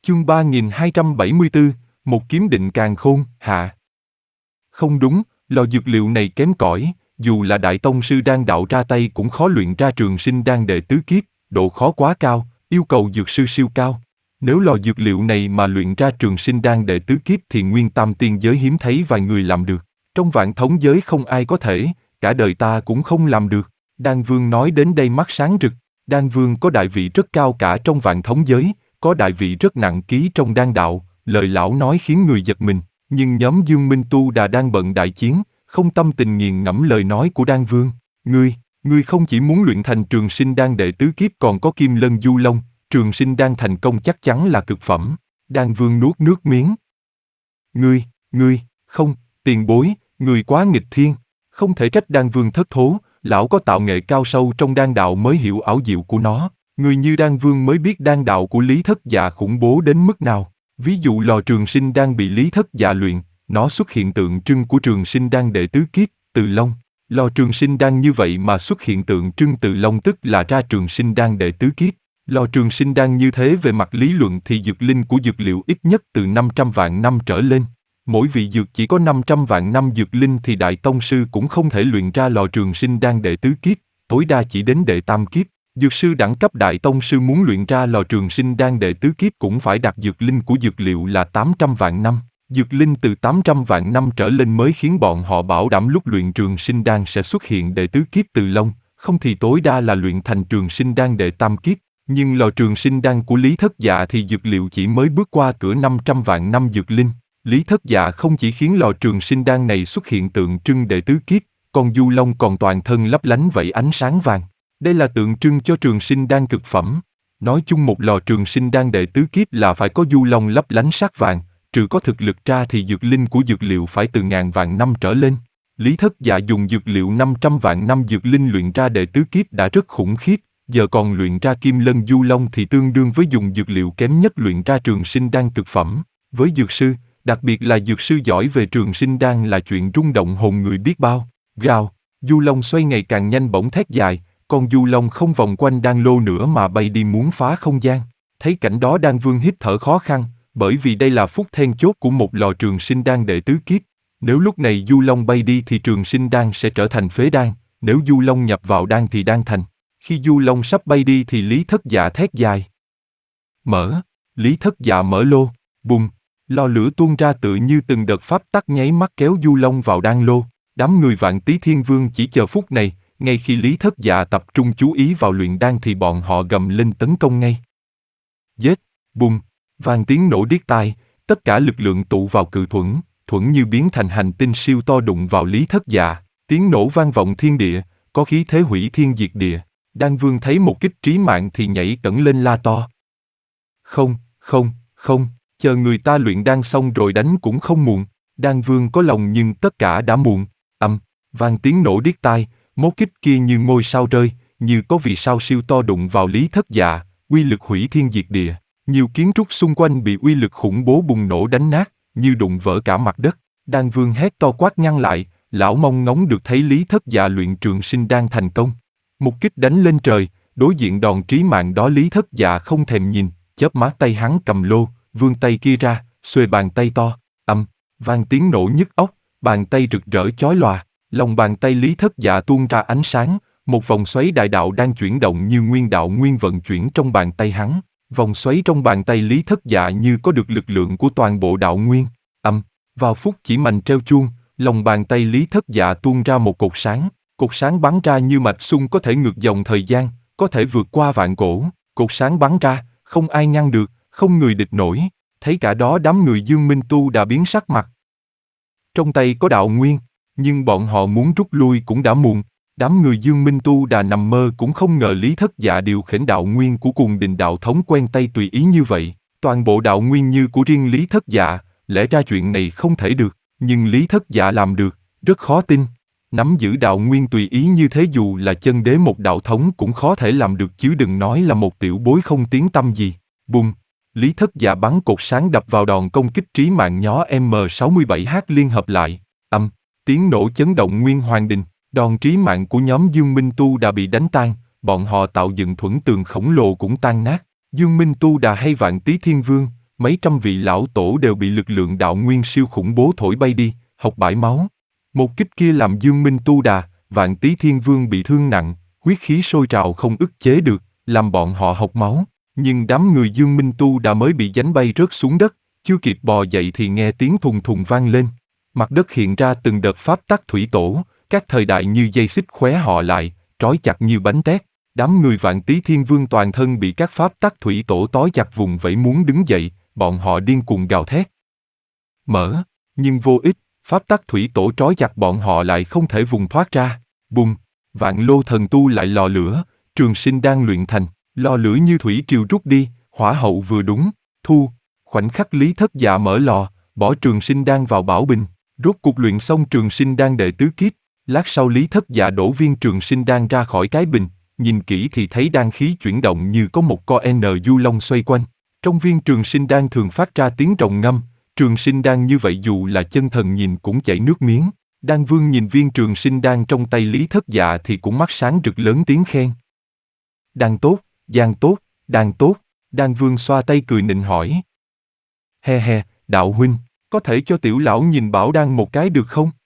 Chương 3274, một kiếm định càn khôn, hạ. Không đúng, lò dược liệu này kém cỏi, dù là đại tông sư đan đạo ra tay cũng khó luyện ra trường sinh đan đệ tứ kiếp, độ khó quá cao, yêu cầu dược sư siêu cao. Nếu lò dược liệu này mà luyện ra trường sinh đan đệ tứ kiếp thì nguyên tam tiên giới hiếm thấy vài người làm được. Trong vạn thống giới không ai có thể, cả đời ta cũng không làm được. Đan Vương nói đến đây mắt sáng rực. Đan Vương có đại vị rất cao cả trong vạn thống giới, có đại vị rất nặng ký trong đan đạo, lời lão nói khiến người giật mình. Nhưng nhóm Dương Minh Tu Đà đang bận đại chiến, không tâm tình nghiền ngẫm lời nói của Đan Vương. Ngươi không chỉ muốn luyện thành trường sinh đan đệ tứ kiếp còn có Kim Lân Du Long, trường sinh đan thành công chắc chắn là cực phẩm. Đan Vương nuốt nước miếng. Không, tiền bối, ngươi quá nghịch thiên. Không thể trách Đan Vương thất thố, lão có tạo nghệ cao sâu trong đan đạo mới hiểu ảo diệu của nó. Người như Đan Vương mới biết đan đạo của Lý Thất Dạ khủng bố đến mức nào. Ví dụ lò trường sinh đan bị Lý Thất Dạ luyện, nó xuất hiện tượng trưng của trường sinh đan đệ tứ kiếp, Từ Long. Lò trường sinh đan như vậy mà xuất hiện tượng trưng Từ Long tức là ra trường sinh đan đệ tứ kiếp. Lò trường sinh đan như thế về mặt lý luận thì dược linh của dược liệu ít nhất từ 500 vạn năm trở lên. Mỗi vị dược chỉ có 500 vạn năm dược linh thì đại tông sư cũng không thể luyện ra lò trường sinh đan đệ tứ kiếp, tối đa chỉ đến đệ tam kiếp. Dược sư đẳng cấp đại tông sư muốn luyện ra lò trường sinh đan đệ tứ kiếp cũng phải đạt dược linh của dược liệu là 800 vạn năm. Dược linh từ 800 vạn năm trở lên mới khiến bọn họ bảo đảm lúc luyện trường sinh đan sẽ xuất hiện đệ tứ kiếp Từ Long, không thì tối đa là luyện thành trường sinh đan đệ tam kiếp. Nhưng lò trường sinh đan của Lý Thất Dạ thì dược liệu chỉ mới bước qua cửa 500 vạn năm dược linh. Lý Thất Dạ không chỉ khiến lò trường sinh đan này xuất hiện tượng trưng đệ tứ kiếp, còn Du Long còn toàn thân lấp lánh vậy ánh sáng vàng. Đây là tượng trưng cho trường sinh đan cực phẩm. Nói chung một lò trường sinh đan đệ tứ kiếp là phải có Du Long lấp lánh sắc vàng, trừ có thực lực ra thì dược linh của dược liệu phải từ ngàn vạn năm trở lên. Lý Thất Dạ dùng dược liệu 500 vạn năm dược linh luyện ra đệ tứ kiếp đã rất khủng khiếp, giờ còn luyện ra Kim Lân Du Long thì tương đương với dùng dược liệu kém nhất luyện ra trường sinh đan cực phẩm. Với dược sư, đặc biệt là dược sư giỏi về trường sinh đan là chuyện rung động hồn người biết bao. Gào, Du Long xoay ngày càng nhanh bỗng thét dài, con Du Long không vòng quanh đan lô nữa mà bay đi muốn phá không gian. Thấy cảnh đó Đan Vương hít thở khó khăn, bởi vì đây là phút then chốt của một lò trường sinh đan đệ tứ kiếp. Nếu lúc này Du Long bay đi thì trường sinh đan sẽ trở thành phế đan, nếu Du Long nhập vào đan thì đan thành. Khi Du Long sắp bay đi thì Lý Thất Dạ thét dài. Mở, Lý Thất Dạ mở lô, bùng, lò lửa tuôn ra tựa như từng đợt pháp tắc nháy mắt kéo Du Long vào đan lô. Đám người Vạn Tý Thiên Vương chỉ chờ phút này, ngay khi Lý Thất Dạ tập trung chú ý vào luyện đan thì bọn họ gầm lên tấn công ngay. Giết, bùng, vang tiếng nổ điếc tai, tất cả lực lượng tụ vào cự thuẫn, thuẫn như biến thành hành tinh siêu to đụng vào Lý Thất Dạ, tiếng nổ vang vọng thiên địa, có khí thế hủy thiên diệt địa. Đan Vương thấy một kích trí mạng thì nhảy cẫng lên la to. Không, chờ người ta luyện đan xong rồi đánh cũng không muộn. Đan Vương có lòng nhưng tất cả đã muộn. Vang tiếng nổ điếc tai, mốt kích kia như ngôi sao rơi, như có vì sao siêu to đụng vào Lý Thất Dạ, uy lực hủy thiên diệt địa. Nhiều kiến trúc xung quanh bị uy lực khủng bố bùng nổ đánh nát, như đụng vỡ cả mặt đất. Đan Vương hét to quát ngăn lại, lão mong ngóng được thấy Lý Thất Dạ luyện trường sinh đan thành công. Một kích đánh lên trời, đối diện đòn trí mạng đó Lý Thất Dạ không thèm nhìn, chớp mắt tay hắn cầm lô, vươn tay kia ra, xuề bàn tay to, vang tiếng nổ nhức óc, bàn tay rực rỡ chói lòa, lòng bàn tay Lý Thất Dạ tuôn ra ánh sáng, một vòng xoáy đại đạo đang chuyển động như nguyên đạo nguyên vận chuyển trong bàn tay hắn, vòng xoáy trong bàn tay Lý Thất Dạ như có được lực lượng của toàn bộ đạo nguyên. Vào phút chỉ mành treo chuông, lòng bàn tay Lý Thất Dạ tuôn ra một cột sáng bắn ra như mạch xung có thể ngược dòng thời gian, có thể vượt qua vạn cổ, cột sáng bắn ra, không ai ngăn được, không người địch nổi. Thấy cả đó đám người Dương Minh Tu đã biến sắc mặt. Trong tay có đạo nguyên, nhưng bọn họ muốn rút lui cũng đã muộn. Đám người Dương Minh Tu đã nằm mơ cũng không ngờ Lý Thất Dạ điều khiển đạo nguyên của Cuồng Đình đạo thống quen tay tùy ý như vậy. Toàn bộ đạo nguyên như của riêng Lý Thất Dạ, lẽ ra chuyện này không thể được, nhưng Lý Thất Dạ làm được, rất khó tin. Nắm giữ đạo nguyên tùy ý như thế dù là chân đế một đạo thống cũng khó thể làm được chứ đừng nói là một tiểu bối không tiếng tăm gì. Bùng! Lý Thất Dạ bắn cột sáng đập vào đòn công kích trí mạng nhó M67H liên hợp lại. Tiếng nổ chấn động nguyên hoàng đình, đòn trí mạng của nhóm Dương Minh Tu đã bị đánh tan, bọn họ tạo dựng thuẫn tường khổng lồ cũng tan nát. Dương Minh Tu Đà hay Vạn Tý Thiên Vương, mấy trăm vị lão tổ đều bị lực lượng đạo nguyên siêu khủng bố thổi bay đi, học bãi máu. Một kích kia làm Dương Minh Tu Đà, Vạn Tý Thiên Vương bị thương nặng, huyết khí sôi trào không ức chế được, làm bọn họ học máu. Nhưng đám người Dương Minh Tu Đà mới bị đánh bay rớt xuống đất, chưa kịp bò dậy thì nghe tiếng thùng thùng vang lên. Mặt đất hiện ra từng đợt pháp tắc thủy tổ, các thời đại như dây xích khóe họ lại, trói chặt như bánh tét. Đám người Vạn Tý Thiên Vương toàn thân bị các pháp tắc thủy tổ trói chặt vùng vẫy muốn đứng dậy, bọn họ điên cuồng gào thét. Nhưng vô ích, pháp tắc thủy tổ trói chặt bọn họ lại không thể vùng thoát ra. Bùng, Vạn Lô Thần Tu lại lò lửa, Trường Sinh đang luyện thành, lò lửa như thủy triều rút đi, hỏa hậu vừa đúng, thu. Khoảnh khắc Lý Thất Dạ mở lò, bỏ Trường Sinh đan vào bảo bình, rốt cuộc luyện xong Trường Sinh đan đệ tứ kiếp. Lát sau Lý Thất Dạ đổ viên Trường Sinh đan ra khỏi cái bình, nhìn kỹ thì thấy đan khí chuyển động như có một con du long xoay quanh. Trong viên Trường Sinh đan thường phát ra tiếng rồng ngâm, Trường Sinh đan như vậy dù là chân thần nhìn cũng chảy nước miếng. Đan Vương nhìn viên Trường Sinh đan trong tay Lý Thất Dạ thì cũng mắt sáng rực lớn tiếng khen. Đan tốt, giang tốt, đan tốt. Đan Vương xoa tay cười nịnh hỏi. He he, đạo huynh, có thể cho tiểu lão nhìn bảo đan một cái được không?